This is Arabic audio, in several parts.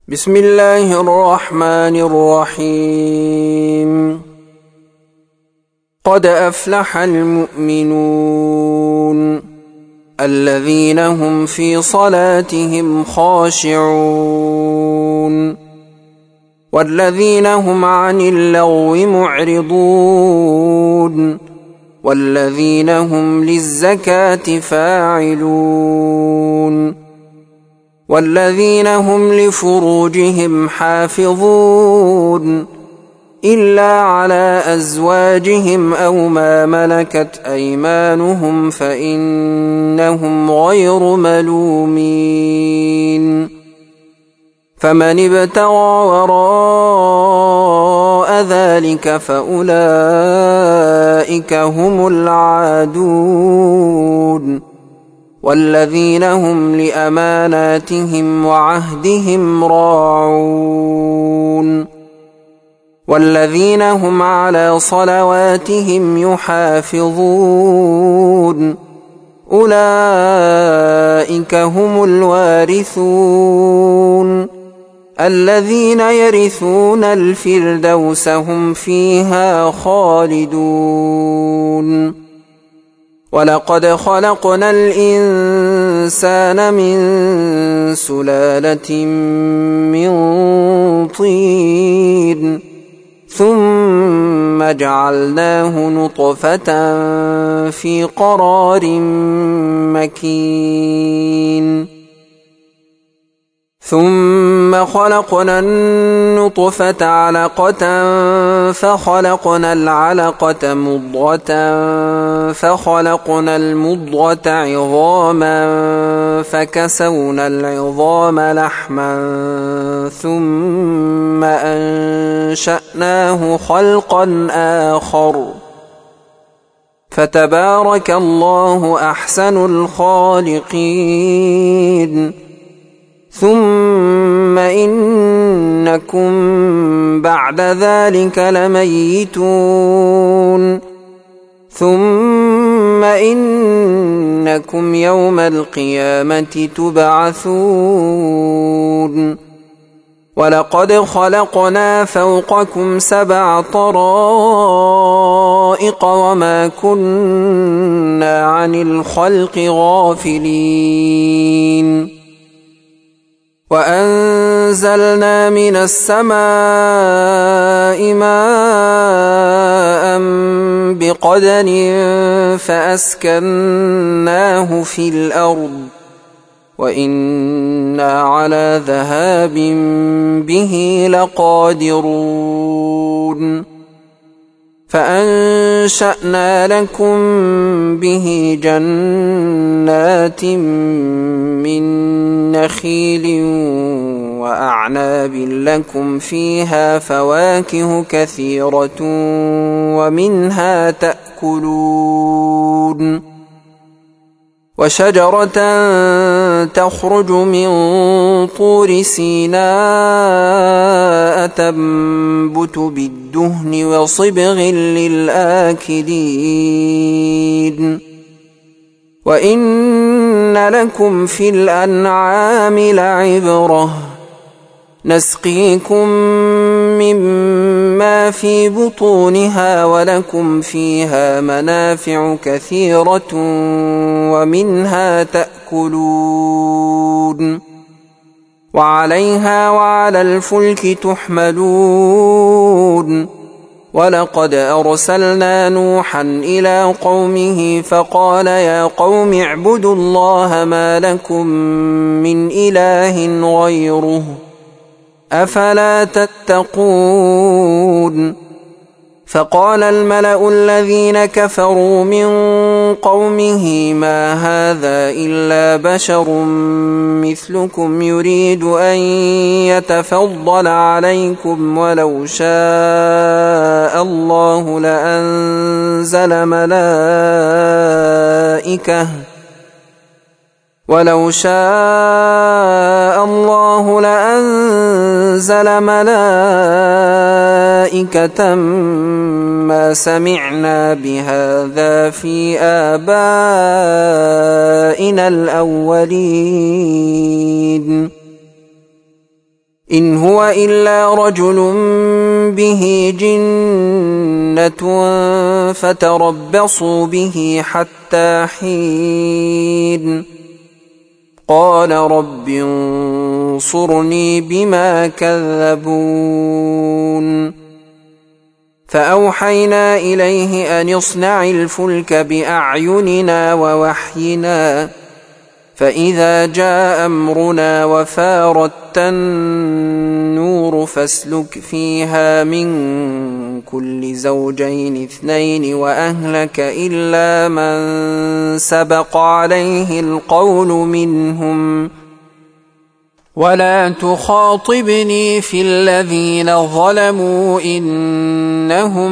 بسم الله الرحمن الرحيم. قد أفلح المؤمنون الذين هم في صلاتهم خاشعون والذين هم عن اللغو معرضون والذين هم للزكاة فاعلون والذين هم لفروجهم حافظون إلا على أزواجهم أو ما ملكت أيمانهم فإنهم غير ملومين. فمن ابتغى وراء ذلك فأولئك هم العادون والذين هم لأماناتهم وعهدهم راعون والذين هم على صلواتهم يحافظون أولئك هم الوارثون الذين يرثون الفردوس هم فيها خالدون. ولقد خلقنا الإنسان من سلالة من طين ثم جعلناه نطفة في قرار مكين ثم خلقنا النطفة علقة فخلقنا العلقة مضغة فخلقنا المضغة عظاما فكسونا العظام لحما ثم أنشأناه خلقا آخر فتبارك الله أحسن الخالقين. ثم إنكم بعد ذلك لميتون ثم إنكم يوم القيامة تبعثون. ولقد خلقنا فوقكم 7 طرائق وما كنا عن الخلق غافلين. وأنزلنا من السماء ماء بقدر فأسكناه في الأرض وإنا على ذهاب به لقادرون. فأنشأنا لكم به جنات من نخيل وأعناب لكم فيها فواكه كثيرة ومنها تأكلون. وشجرة تخرج من طور سيناء تنبت بالدهن وصبغ للآكلين. وإن لكم في الأنعام لعبرة نسقيكم مما في بطونها ولكم فيها منافع كثيرة ومنها تأكلون وعليها وعلى الفلك تحملون. ولقد أرسلنا نوحا إلى قومه فقال يا قوم اعبدوا الله ما لكم من إله غيره أفلا تتقون. فقال الملأ الذين كفروا من قومه ما هذا إلا بشر مثلكم يريد أن يتفضل عليكم ولو شاء الله لأنزل ملائكة ما سمعنا بهذا في آبائنا الأولين إن هو إلا رجل به جنة فتربصوا به حتى حين قال رب انصرني بما كذبون فأوحينا إليه أن اصنع الفلك بأعيننا ووحينا فإذا جاء أمرنا وفارت النور فاسلك فيها من كل زوجين اثنين وأهلك إلا من سبق عليه القول منهم ولا تخاطبني في الذين ظلموا إنهم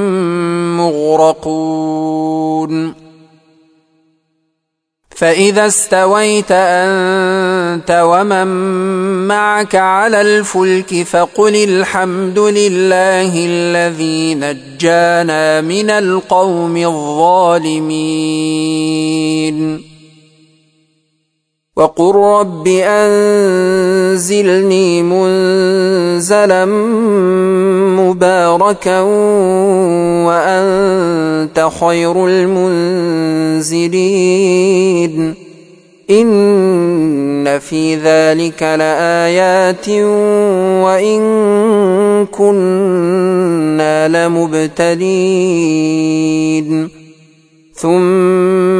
مغرقون فإذا استويت أنت ومن معك على الفلك فقل الحمد لله الذي نجانا من القوم الظالمين وقل رب أنزلني منزلا مباركا وأنت خير المنزلين إن في ذلك لآيات وإن كنا لمبتلين ثم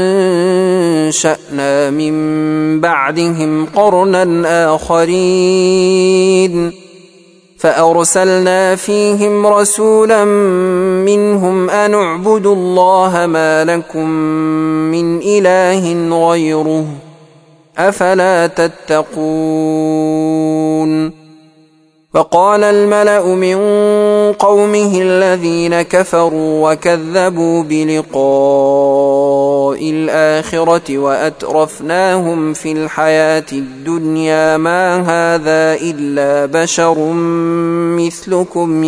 أنشأنا من بعدهم قرنا آخرين فأرسلنا فيهم رسولا منهم أن اعبدوا الله ما لكم من إله غيره أفلا تتقون وقال الملأ من قومه الذين كفروا وكذبوا بلقاء الآخرة وأترفناهم في الحياة الدنيا ما هذا إلا بشر مثلكم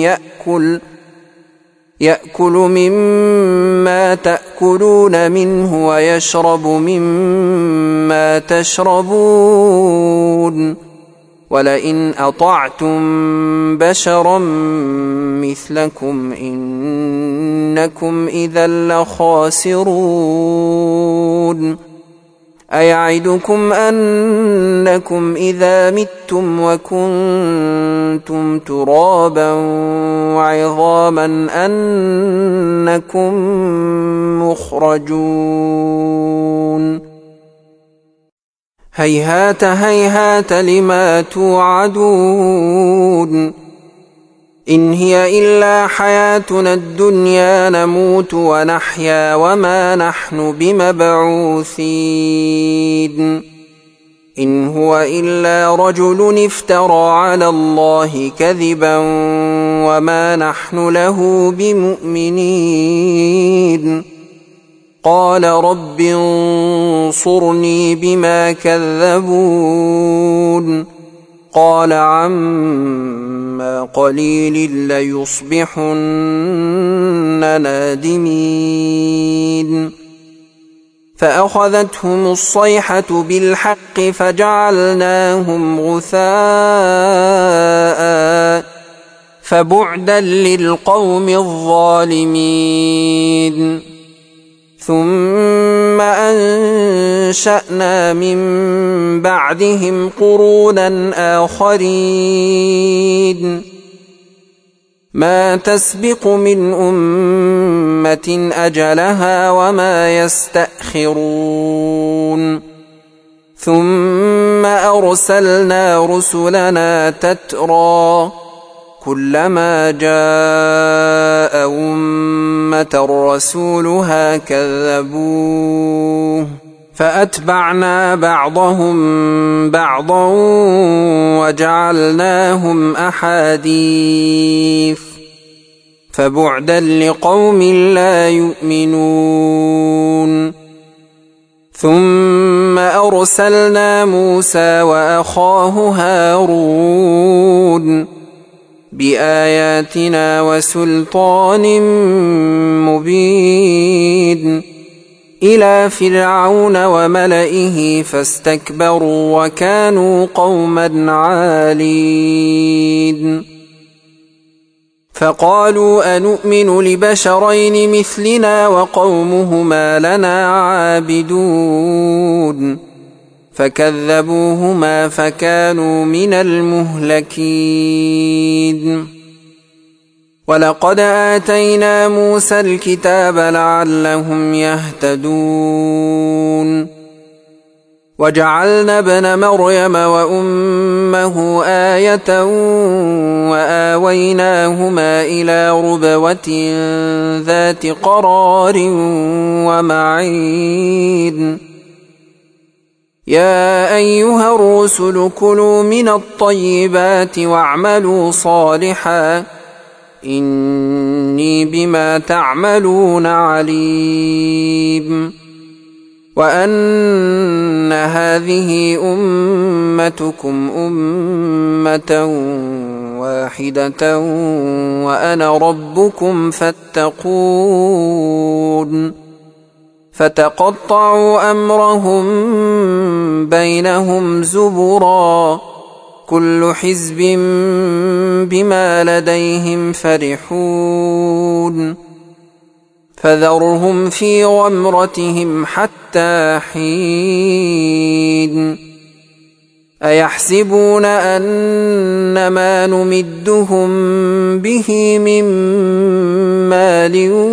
يأكل مما تأكلون منه ويشرب مما تشربون ولئن أطعتم بشرا مثلكم إنكم إذا لخاسرون أيعدكم أنكم إذا متم وكنتم ترابا وعظاما أنكم مخرجون هيهات هيهات لما توعدون إن هي إلا حياتنا الدنيا نموت ونحيا وما نحن بمبعوثين إن هو إلا رجل افترى على الله كذبا وما نحن له بمؤمنين قال رب انصرني بما كذبون قال عما قليل ليصبحن نادمين فأخذتهم الصيحة بالحق فجعلناهم غثاء فبعدا للقوم الظالمين ثم أنشأنا من بعدهم قرونا آخرين ما تسبق من أمة أجلها وما يستأخرون ثم أرسلنا رسلنا تترى كلما جاء أمة رسولها كذبوه فأتبعنا بعضهم بعضا وجعلناهم أحاديث فبعدا لقوم لا يؤمنون ثم أرسلنا موسى وأخاه هارون بآياتنا وسلطان مبين إلى فرعون وملئه فاستكبروا وكانوا قوما عالين فقالوا أنؤمن لبشرين مثلنا وقومهما لنا عابدون فكذبوهما فكانوا من المهلكين ولقد آتينا موسى الكتاب لعلهم يهتدون وجعلنا ابن مريم وأمه آية وآويناهما إلى ربوة ذات قرار ومعين يا أيها الرسل كلوا من الطيبات واعملوا صالحا إني بما تعملون عليم وأن هذه أمتكم أمة واحدة وأنا ربكم فاتقون فتقطعوا أمرهم بينهم زبرا كل حزب بما لديهم فرحون فذرهم في غمرتهم حتى حين أيحسبون أن ما نمدهم به من مال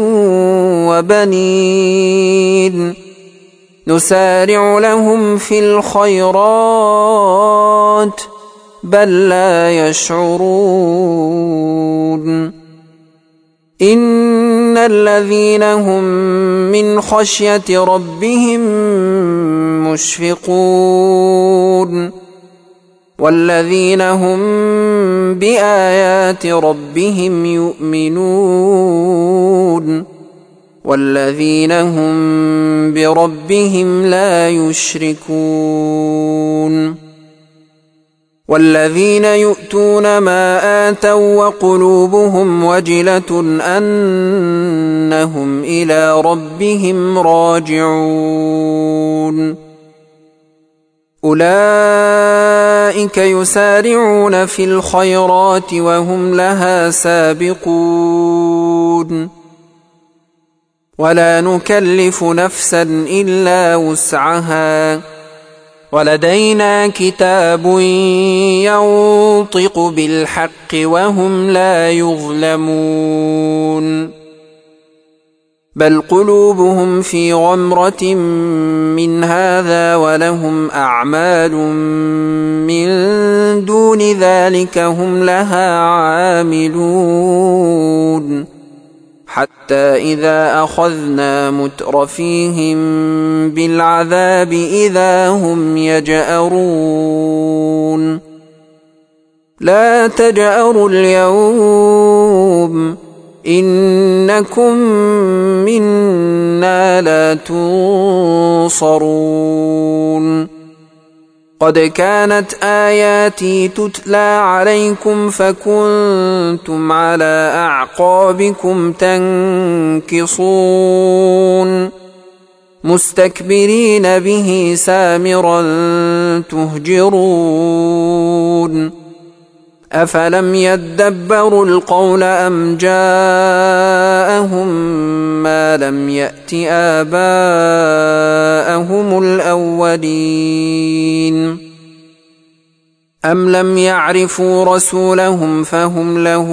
وبنين نسارع لهم في الخيرات بل لا يشعرون إن الذين هم من خشية ربهم مشفقون والذين هم بآيات ربهم يؤمنون والذين هم بربهم لا يشركون والذين يؤتون ما آتوا وقلوبهم وجلة أنهم إلى ربهم راجعون أولئك يسارعون في الخيرات وهم لها سابقون ولا نكلف نفسا إلا وسعها ولدينا كتاب ينطق بالحق وهم لا يظلمون بل قلوبهم في غمرة من هذا ولهم أعمال من دون ذلك هم لها عاملون حتى إذا أخذنا مترفيهم بالعذاب إذا هم يجأرون لا تجأروا اليوم إنكم منا لا تنصرون قد كانت آياتي تتلى عليكم فكنتم على أعقابكم تنكصون مستكبرين به سامرا تهجرون أفلم يدبروا القول أم جاءهم ما لم يأت آباءهم الأولين أم لم يعرفوا رسولهم فهم له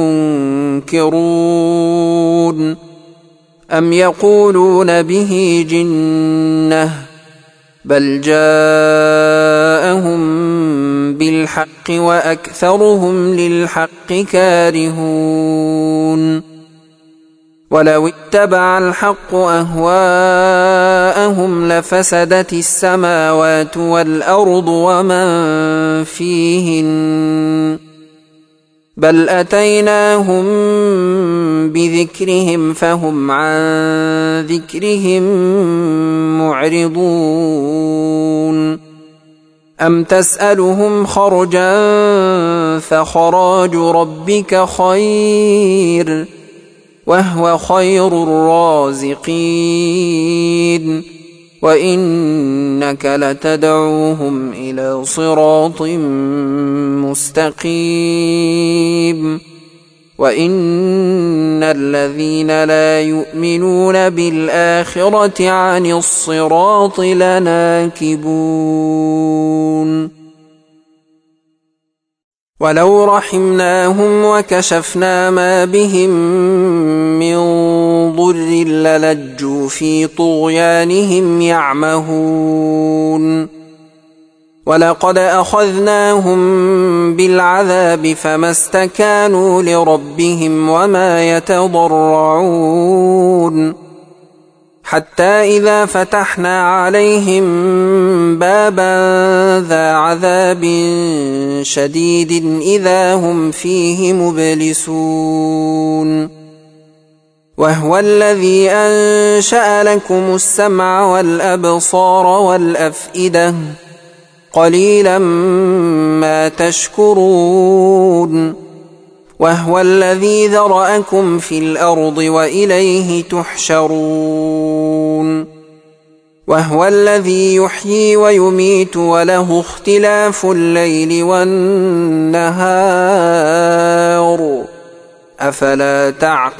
منكرون أم يقولون به جنة بل جاءهم بالحق وأكثرهم للحق كارهون ولو اتبع الحق أهواءهم لفسدت السماوات والأرض ومن فيهن بل أتيناهم بذكرهم فهم عن ذكرهم معرضون أم تسألهم خرجا فخراج ربك خير وهو خير الرازقين وإنك لتدعوهم إلى صراط مستقيم وإن الذين لا يؤمنون بالآخرة عن الصراط لناكبون ولو رحمناهم وكشفنا ما بهم من ضر للجوا في طغيانهم يعمهون ولقد أخذناهم بالعذاب فما استكانوا لربهم وما يتضرعون حتى إذا فتحنا عليهم بابا ذا عذاب شديد إذا هم فيه مبلسون وهو الذي أنشأ لكم السمع والأبصار والأفئدة قليلا ما تشكرون وهو الذي ذرأكم في الأرض وإليه تحشرون وهو الذي يحيي ويميت وله اختلاف الليل والنهار أفلا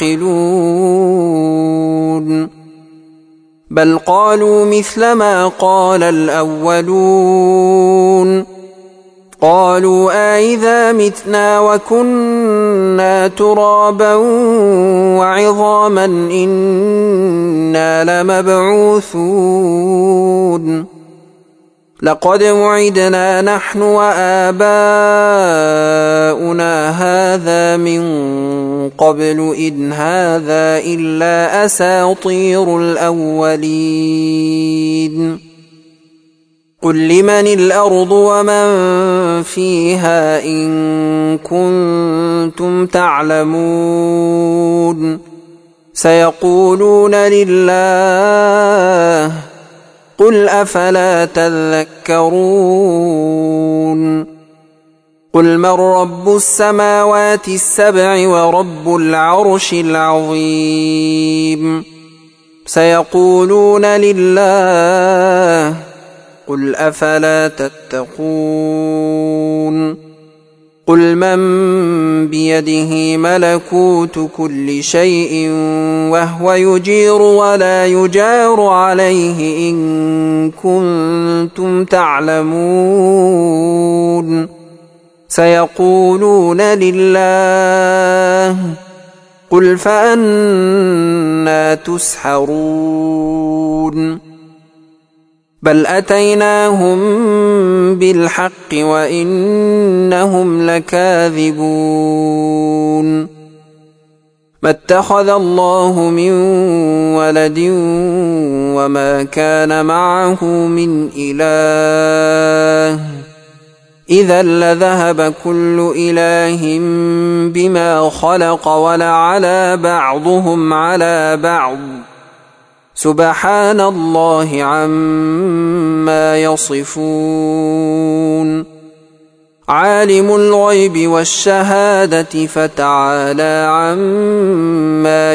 تعقلون بل قالوا مثل ما قال الأولون قالوا أإذا متنا وكنا ترابا وعظاما إنا لمبعوثون لقد وعدنا نحن وآباؤنا هذا من قبل إن هذا إلا أساطير الأولين قل لمن الأرض ومن فيها إن كنتم تعلمون سيقولون لله قل أفلا تذكرون قل من رب السماوات السبع ورب العرش العظيم سيقولون لله قل أفلا تتقون قل من بيده ملكوت كل شيء وهو يجير ولا يجار عليه إن كنتم تعلمون سيقولون لله قل فأنى تسحرون بل أتيناهم بالحق وإنهم لكاذبون ما اتخذ الله من ولد وما كان معه من إله إذا لذهب كل إله بما خلق ولعلى بعضهم على بعض سبحان الله عما يصفون عالم الغيب والشهادة فتعالى عما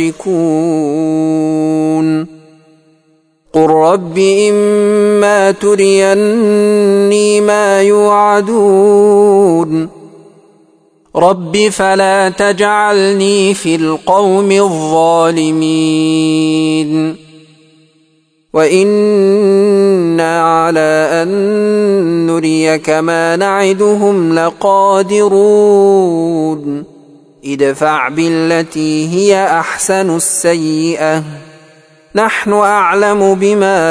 يشركون قل رب إما تريني ما يوعدون رب فلا تجعلني في القوم الظالمين وإنا على أن نريك ما نعدهم لقادرون ادفع بالتي هي أحسن السيئة نحن أعلم بما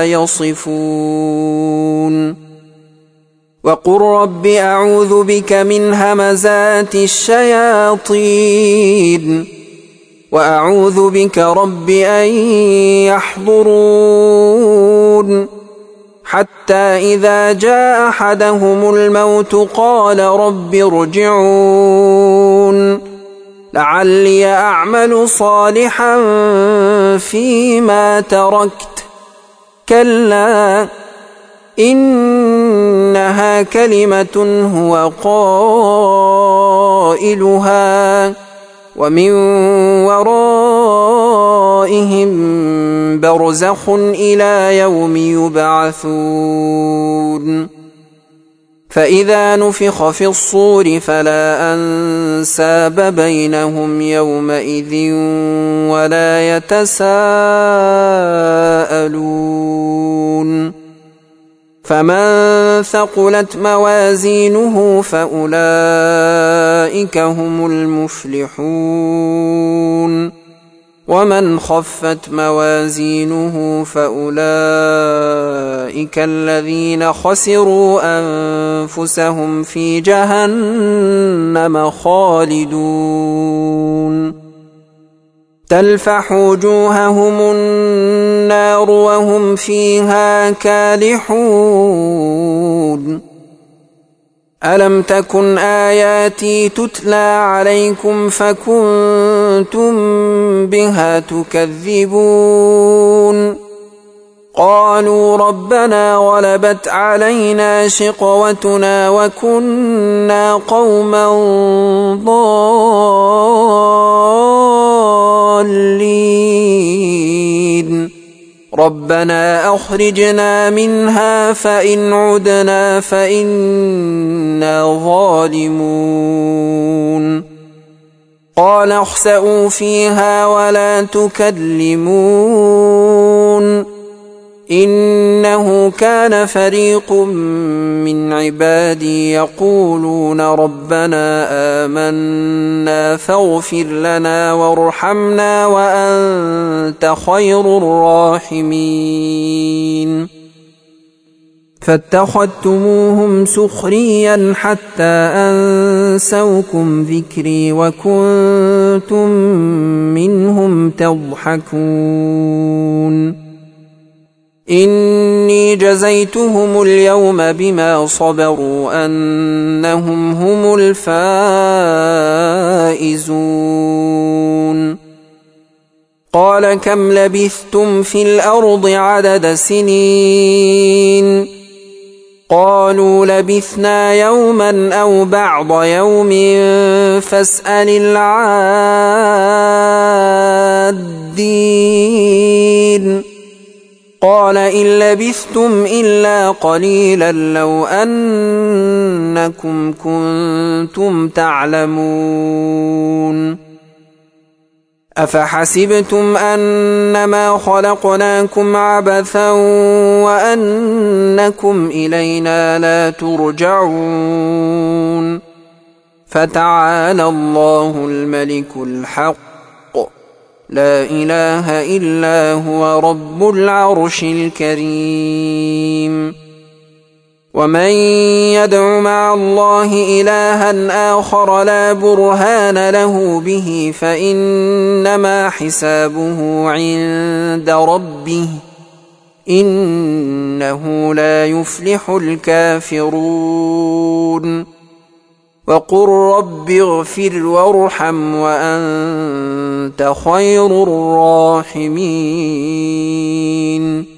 يصفون وقل رب أعوذ بك من همزات الشياطين وأعوذ بك رب أن يحضرون حتى إذا جاء أحدهم الموت قال رب ارجعون لعلي أعمل صالحا فيما تركت كلا إنها كلمة هو قائلها ومن ورائهم برزخ إلى يوم يبعثون فإذا نفخ في الصور فلا أنساب بينهم يومئذ ولا يتساءلون فمن ثقلت موازينه فأولئك هم المفلحون ومن خفت موازينه فأولئك الذين خسروا أنفسهم في جهنم خالدون تلفح وجوههم النار وهم فيها كالحون ألم تكن آياتي تتلى عليكم فكنتم بها تكذبون قالوا ربنا غلبت علينا شقوتنا وكنا قوما ضالين ربنا أخرجنا منها فإن عدنا فإنا ظالمون قال اخسئوا فيها ولا تكلمون إنه كان فريق من عبادي يقولون ربنا آمنا فاغفر لنا وارحمنا وأنت خير الراحمين فاتخذتموهم سخريا حتى أنسوكم ذكري وكنتم منهم تضحكون إني جزيتهم اليوم بما صبروا أنهم هم الفائزون قال كم لبثتم في الأرض عدد سنين قالوا لبثنا يوما أو بعض يوم فاسأل العادين قال إن لبثتم إلا قليلا لو أنكم كنتم تعلمون أفحسبتم أنما خلقناكم عبثا وأنكم إلينا لا ترجعون فتعالى الله الملك الحق لا إله إلا هو رب العرش الكريم ومن يدع مع الله إلها آخر لا برهان له به فإنما حسابه عند ربه إنه لا يفلح الكافرون وقل رب اغفر وارحم وأنت خير الراحمين